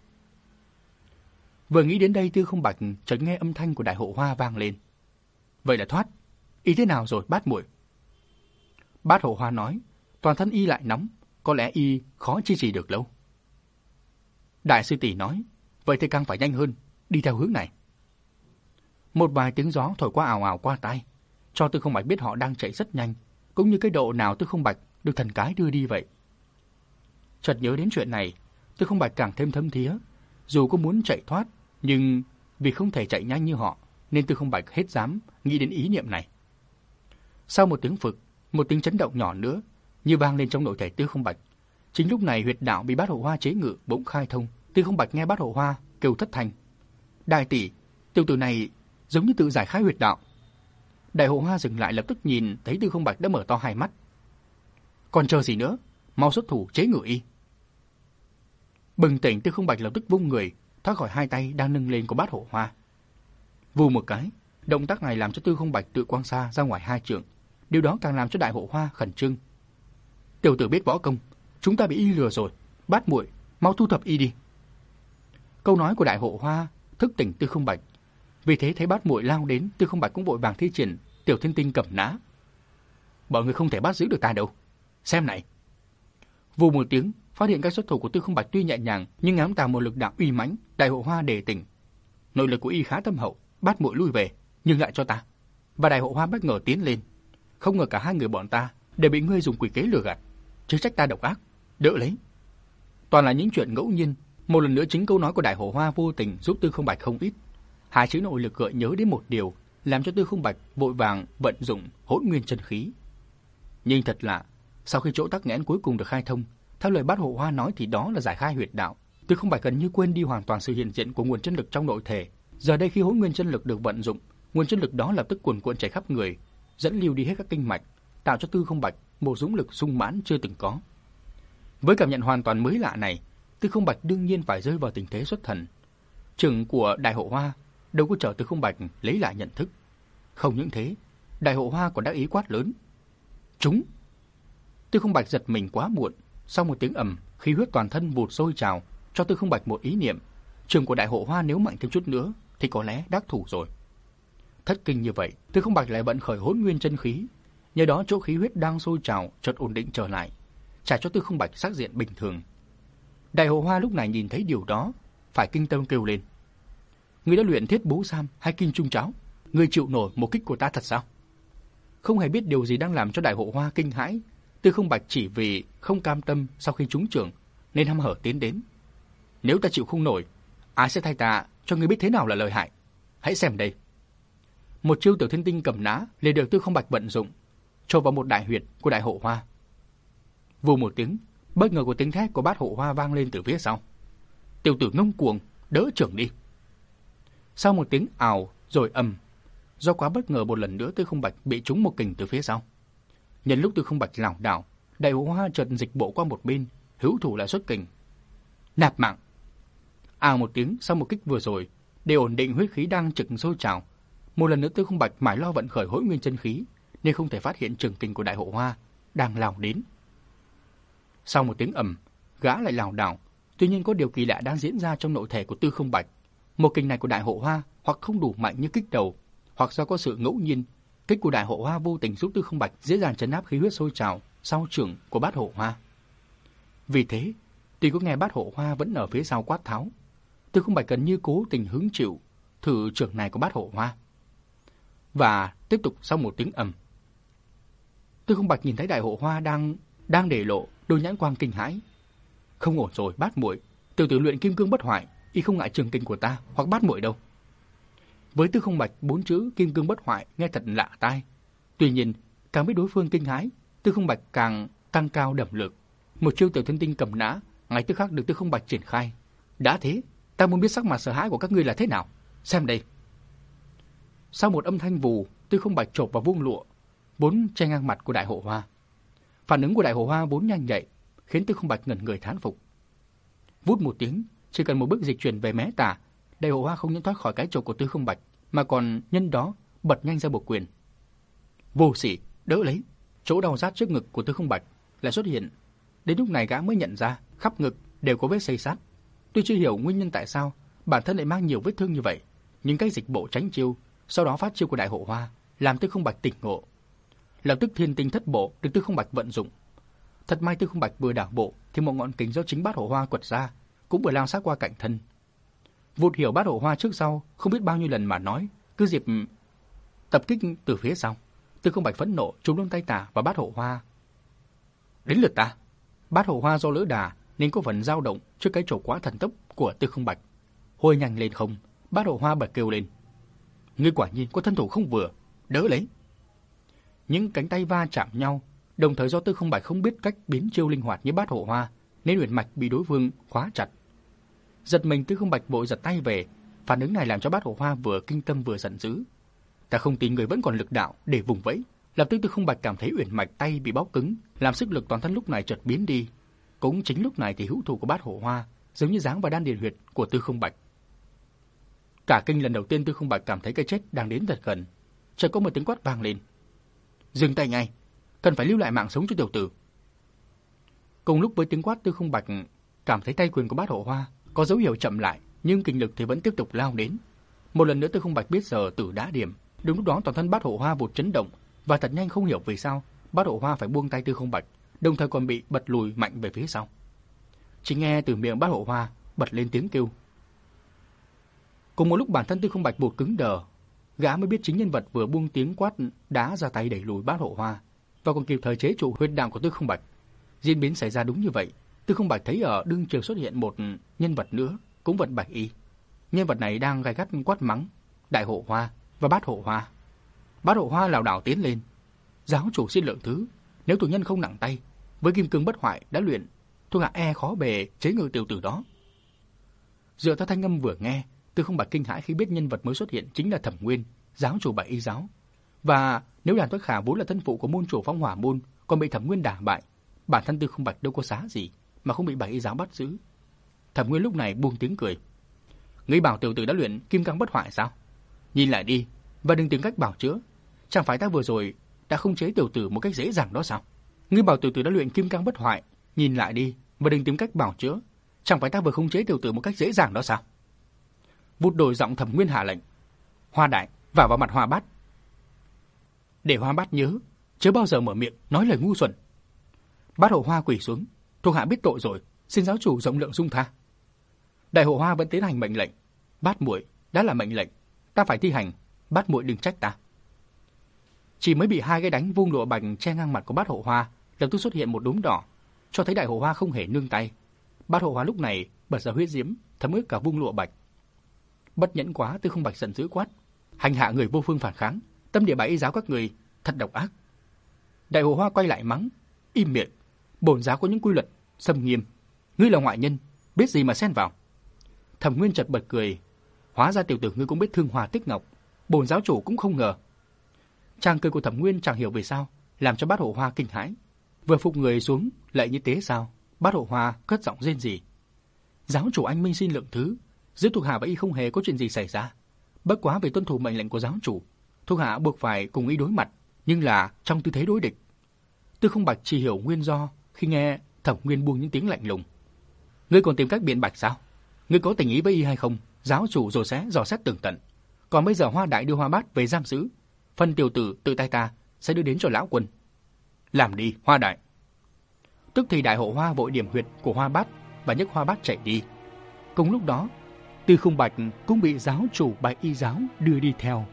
Vừa nghĩ đến đây, Tư Không Bạch chợt nghe âm thanh của Đại Hộ Hoa vang lên. Vậy là thoát. Y thế nào rồi Bát Muội? Bát Hộ Hoa nói, toàn thân y lại nóng, có lẽ y khó chi trì được lâu. Đại sư tỷ nói, vậy thì càng phải nhanh hơn, đi theo hướng này. Một vài tiếng gió thổi qua ào ào qua tai, cho Tư Không Bạch biết họ đang chạy rất nhanh, cũng như cái độ nào Tư Không Bạch được thần cái đưa đi vậy. Chợt nhớ đến chuyện này, Tư Không Bạch càng thêm thấm thía, dù có muốn chạy thoát, nhưng vì không thể chạy nhanh như họ, nên Tư Không Bạch hết dám nghĩ đến ý niệm này. Sau một tiếng phực, một tiếng chấn động nhỏ nữa như vang lên trong nội thể Tư Không Bạch. Chính lúc này huyệt đạo bị Bát Hộ Hoa chế ngự bỗng khai thông. Tư Không Bạch nghe Bát Hộ Hoa kêu thất thanh, đại tỷ, tiểu tử này giống như tự giải khai huyệt đạo. Đại Hộ Hoa dừng lại, lập tức nhìn thấy Tư Không Bạch đã mở to hai mắt. Còn chờ gì nữa, mau xuất thủ chế ngự y. Bừng tỉnh, Tư Không Bạch lập tức vung người thoát khỏi hai tay đang nâng lên của Bát Hộ Hoa. Vù một cái, động tác này làm cho Tư Không Bạch tự quăng xa ra ngoài 2 trượng. Điều đó càng làm cho Đại Hộ Hoa khẩn trương. Tiểu tử biết võ công, chúng ta bị y lừa rồi. Bát Muội, mau thu thập y đi. Câu nói của Đại Hộ Hoa thức tỉnh Tư Không Bạch. Vì thế thấy Bát Muội lao đến, Tư Không Bạch cũng vội vàng thi triển Tiểu Thiên Tinh Cẩm Nã. Bọn người không thể bắt giữ được ta đâu. Xem này. Vù một tiếng, phát hiện cách xuất thủ của Tư Không Bạch tuy nhẹ nhàng nhưng ám tạo một lực đạo uy mãnh. Đại Hộ Hoa đề tỉnh. Nội lực của y khá thâm hậu. Bát Muội lui về, nhưng lại cho ta. Và Đại Hộ Hoa bất ngờ tiến lên. Không ngờ cả hai người bọn ta đều bị ngươi dùng quỷ kế lừa gạt. Chứ trách ta độc ác, đỡ lấy. Toàn là những chuyện ngẫu nhiên. Một lần nữa chính câu nói của Đại Hộ Hoa vô tình giúp Tư Không Bạch không ít. 2 chữ nội lực gợi nhớ đến một điều, làm cho Tư Không Bạch vội vàng vận dụng Hỗn Nguyên chân khí. Nhưng thật lạ, sau khi chỗ tắc nghẽn cuối cùng được khai thông, theo lời Bát Hộ Hoa nói thì đó là giải khai huyệt đạo. Tư Không Bạch gần như quên đi hoàn toàn sự hiện diện của nguồn chân lực trong nội thể. Giờ đây khi Hỗn Nguyên chân lực được vận dụng, nguồn chân lực đó lập tức cuồn cuộn chảy khắp người, dẫn lưu đi hết các kinh mạch, tạo cho Tư Không Bạch một dũng lực sung mãn chưa từng có. Với cảm nhận hoàn toàn mới lạ này, Tư Không Bạch đương nhiên phải rơi vào tình thế xuất thần. Trưởng của Đại Hộ Hoa đâu có chờ Tư Không Bạch lấy lại nhận thức. Không những thế, Đại Hộ Hoa còn đắc ý quát lớn. Chúng! Tư Không Bạch giật mình quá muộn. Sau một tiếng ầm, khí huyết toàn thân vụt sôi trào, cho Tư Không Bạch một ý niệm. Trưởng của Đại Hộ Hoa nếu mạnh thêm chút nữa thì có lẽ đắc thủ rồi. Thất kinh như vậy, Tư Không Bạch lại vận khởi Hỗn Nguyên chân khí. Nhờ đó chỗ khí huyết đang sôi trào chợt ổn định trở lại, trả cho Tư Không Bạch sắc diện bình thường. Đại Hộ Hoa lúc này nhìn thấy điều đó, phải kinh tâm kêu lên. Ngươi đã luyện Thiết Bố Sam hay Kim Trung Cháo? Ngươi chịu nổi một kích của ta thật sao? Không hề biết điều gì đang làm cho Đại Hộ Hoa kinh hãi, Tư Không Bạch chỉ vì không cam tâm sau khi trúng trưởng nên hăm hở tiến đến. Nếu ta chịu không nổi, ai sẽ thay ta cho ngươi biết thế nào là lợi hại? Hãy xem đây. Một chiêu Tiểu Thiên Tinh Cẩm Nã liền được Tư Không Bạch vận dụng, cho vào một đại huyệt của Đại Hộ Hoa. Vù một tiếng, bất ngờ của tiếng thét của Bát Hộ Hoa vang lên từ phía sau. Tiểu tử ngông cuồng, đỡ trưởng đi. Sau một tiếng ào rồi ầm, do quá bất ngờ một lần nữa Tư Không Bạch bị trúng một kình từ phía sau. Nhân lúc Tư Không Bạch lảo đảo, Đại Hộ Hoa chợt dịch bộ qua một bên, hữu thủ lại xuất kình. Nạp mạng. Một tiếng sau một kích vừa rồi, để ổn định huyết khí đang trực sôi trào, một lần nữa Tư Không Bạch mải lo vận khởi Hỗn Nguyên chân khí, nên không thể phát hiện trường kình của Đại Hộ Hoa đang lao đến. Sau một tiếng ầm, gã lại lảo đảo. Tuy nhiên có điều kỳ lạ đang diễn ra trong nội thể của Tư Không Bạch. Một kình này của Đại Hộ Hoa hoặc không đủ mạnh như kích đầu, hoặc do có sự ngẫu nhiên, kích của Đại Hộ Hoa vô tình giúp Tư Không Bạch dễ dàng trấn áp khí huyết sôi trào sau chưởng của Bát Hộ Hoa. Vì thế, tuy có nghe Bát Hộ Hoa vẫn ở phía sau quát tháo, Tư Không Bạch gần như cố tình hứng chịu thử chưởng này của Bát Hộ Hoa. Và tiếp tục sau một tiếng ầm, Tư Không Bạch nhìn thấy Đại Hộ Hoa đang để lộ đôi nhãn quang kinh hãi. Không ổn rồi, Bát muội, tiểu tử luyện kim cương bất hoại, y không ngại trường kình của ta hoặc Bát muội đâu. Với Tư Không Bạch 4 chữ kim cương bất hoại nghe thật lạ tai. Tuy nhiên, càng biết đối phương kinh hãi, Tư Không Bạch càng tăng cao đẩm lực. Một chiêu Tiểu Thiên Tinh cầm nã ngay tức khắc được Tư Không Bạch triển khai. Đã thế, ta muốn biết sắc mặt sợ hãi của các ngươi là thế nào. Xem đây. Sau một âm thanh vù, Tư Không Bạch chộp vào vuông lụa vốn che ngang mặt của Đại Hộ Hoa. Phản ứng của Đại Hộ Hoa vốn nhanh nhạy, khiến Tư Không Bạch ngẩn người thán phục. Vút một tiếng, chỉ cần một bước dịch chuyển về mé tả, Đại Hộ Hoa không những thoát khỏi cái chộp của Tư Không Bạch, mà còn nhân đó bật nhanh ra một quyền. Vô sỉ, đỡ lấy. Chỗ đau rát trước ngực của Tư Không Bạch lại xuất hiện. Đến lúc này gã mới nhận ra khắp ngực đều có vết xây sát. Tuy chưa hiểu nguyên nhân tại sao bản thân lại mang nhiều vết thương như vậy, nhưng cách dịch bộ tránh chiêu, sau đó phát chiêu của Đại Hộ Hoa làm Tư Không Bạch tỉnh ngộ. Lập tức Thiên Tinh Thất Bộ được Tư Không Bạch vận dụng. Thật may Tư Không Bạch vừa đảo bộ thì một ngọn kính do chính Bát Hộ Hoa quật ra cũng vừa lao sát qua cạnh thân. Vụt hiểu Bát Hộ Hoa trước sau không biết bao nhiêu lần mà nói, cứ dịp tập kích từ phía sau. Tư Không Bạch phẫn nộ trúng luôn tay tả và Bát Hộ Hoa. Đến lượt ta. Bát Hộ Hoa do lỡ đà nên có phần dao động trước cái chộp quá thần tốc của Tư Không Bạch. Hôi nhanh lên không, Bát Hộ Hoa bật kêu lên. Ngươi quả nhiên có thân thủ không vừa, đỡ lấy. Những cánh tay va chạm nhau, đồng thời do Tư Không Bạch không biết cách biến chiêu linh hoạt như Bát Hộ Hoa, nên huyền mạch bị đối phương khóa chặt. Giật mình, Tư Không Bạch vội giật tay về. Phản ứng này làm cho Bát Hộ Hoa vừa kinh tâm vừa giận dữ. Ta không tin người vẫn còn lực đạo để vùng vẫy. Lập tức Tư Không Bạch cảm thấy uyển mạch tay bị bóp cứng, làm sức lực toàn thân lúc này chợt biến đi. Cũng chính lúc này thì hữu thủ của Bát Hộ Hoa giống như giáng vào đan điền huyệt của Tư Không Bạch. Cả kinh lần đầu tiên Tư Không Bạch cảm thấy cái chết đang đến thật gần. Chợt có một tiếng quát vang lên. Dừng tay ngay, cần phải lưu lại mạng sống cho tiểu tử. Cùng lúc với tiếng quát, Tư Không Bạch cảm thấy tay quyền của Bát Hộ Hoa có dấu hiệu chậm lại, nhưng kình lực thì vẫn tiếp tục lao đến. Một lần nữa Tư Không Bạch biết giờ tử đã điểm. Đúng lúc đó toàn thân Bát Hộ Hoa vụt chấn động, và thật nhanh không hiểu vì sao Bát Hộ Hoa phải buông tay Tư Không Bạch, đồng thời còn bị bật lùi mạnh về phía sau. Chỉ nghe từ miệng Bát Hộ Hoa bật lên tiếng kêu. Cùng một lúc bản thân Tư Không Bạch vụt cứng đờ, gã mới biết chính nhân vật vừa buông tiếng quát đã ra tay đẩy lùi Bát Hộ Hoa, và còn kịp thời chế trụ huyệt đạo của Tư Không Bạch. Diễn biến xảy ra đúng như vậy. Tư Không Bạch thấy ở đương trường xuất hiện một nhân vật nữa, cũng vận bạch y. Nhân vật này đang gay gắt quát mắng Đại Hộ Hoa và Bát Hộ Hoa. Bát Hộ Hoa lảo đảo tiến lên. Giáo chủ xin lượng thứ, nếu chủ nhân không nặng tay, với kim cương bất hoại đã luyện, thuộc hạ khó bề chế ngự tiểu tử đó. Dựa theo thanh âm vừa nghe, Tư Không Bạch kinh hãi khi biết nhân vật mới xuất hiện chính là Thẩm Nguyên, giáo chủ Bạch Y giáo. Và nếu Đàn Tuất Khả vốn là thân phụ của môn chủ Phong Hỏa môn, còn bị Thẩm Nguyên đả bại, bản thân Tư Không Bạch đâu có giá gì mà không bị Bạch Y giáo bắt giữ. Thẩm Nguyên lúc này buông tiếng cười. Ngươi bảo tiểu tử đã luyện kim cang bất hoại sao? Nhìn lại đi và đừng tìm cách bảo chữa. Chẳng phải ta vừa rồi đã khống chế tiểu tử một cách dễ dàng đó sao? Ngươi bảo tiểu tử đã luyện kim cang bất hoại, nhìn lại đi và đừng tìm cách bảo chữa. Chẳng phải ta vừa khống chế tiểu tử một cách dễ dàng đó sao? Vụt đổi giọng Thẩm Nguyên hạ lệnh. Hoa đại, vào mặt Hoa Bát. Để Hoa Bát nhớ, chớ bao giờ mở miệng nói lời ngu xuẩn. Bát Hộ Hoa quỳ xuống, thuộc hạ biết tội rồi, xin giáo chủ rộng lượng dung tha. Đại Hộ Hoa vẫn tiến hành mệnh lệnh. Bát muội, đã là mệnh lệnh, ta phải thi hành, Bát muội đừng trách ta. Chỉ mới bị hai cái đánh vung lụa bạch che ngang mặt của Bát Hộ Hoa, lập tức xuất hiện một đốm đỏ, cho thấy Đại Hộ Hoa không hề nương tay. Bát Hộ Hoa lúc này bật ra huyết diễm, thấm ướt cả vung lụa bạch. Bất nhẫn quá, Tư Không Bạch giận dữ quát. Hành hạ người vô phương phản kháng, tâm địa Bạch Y giáo các người thật độc ác. Đại Hộ Hoa quay lại mắng. Im miệng, bổn giáo có những quy luật xâm nghiêm, ngươi là ngoại nhân, biết gì mà xen vào. Thẩm Nguyên chợt bật cười. Hóa ra tiểu tử ngươi cũng biết thương hoa tích ngọc, bổn giáo chủ cũng không ngờ. Tràng cười của Thẩm Nguyên chẳng hiểu vì sao làm cho Bát Hộ Hoa kinh hãi, vừa phục người xuống lại như thế sao. Bát Hộ Hoa cất giọng rên rỉ. Giáo chủ anh minh xin lượng thứ, Giữa thuộc hạ và y không hề có chuyện gì xảy ra. Bất quá về tuân thủ mệnh lệnh của giáo chủ, thuộc hạ buộc phải cùng y đối mặt, nhưng là trong tư thế đối địch. Tư Không Bạch chỉ hiểu nguyên do khi nghe Thẩm Nguyên buông những tiếng lạnh lùng. Ngươi còn tìm cách biện bạch sao? Ngươi có tình ý với y hay không? Giáo chủ rồi sẽ dò xét tường tận. Còn bây giờ Hoa Đại đưa Hoa Bát về giam giữ, phần tiểu tử tự tay ta sẽ đưa đến cho lão quân. Làm đi, Hoa Đại. Tức thì Đại Hộ Hoa vội điểm huyệt của Hoa Bát và nhấc Hoa Bát chạy đi. Cùng lúc đó, Tư Không Bạch cũng bị giáo chủ Bạch Y giáo đưa đi theo.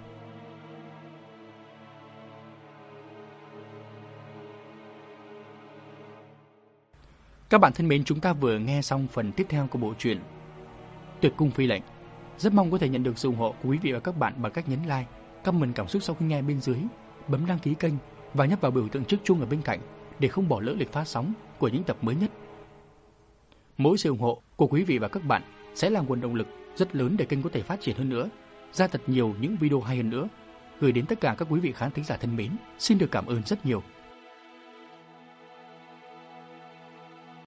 Các bạn thân mến, chúng ta vừa nghe xong phần tiếp theo của bộ truyện Tuyệt Cung Phi Lệnh. Rất mong có thể nhận được sự ủng hộ của quý vị và các bạn bằng cách nhấn like, comment cảm xúc sau khi nghe bên dưới, bấm đăng ký kênh và nhấp vào biểu tượng chiếc chuông ở bên cạnh để không bỏ lỡ lịch phát sóng của những tập mới nhất. Mỗi sự ủng hộ của quý vị và các bạn sẽ là nguồn động lực rất lớn để kênh có thể phát triển hơn nữa, ra thật nhiều những video hay hơn nữa. Gửi đến tất cả các quý vị khán thính giả thân mến, xin được cảm ơn rất nhiều.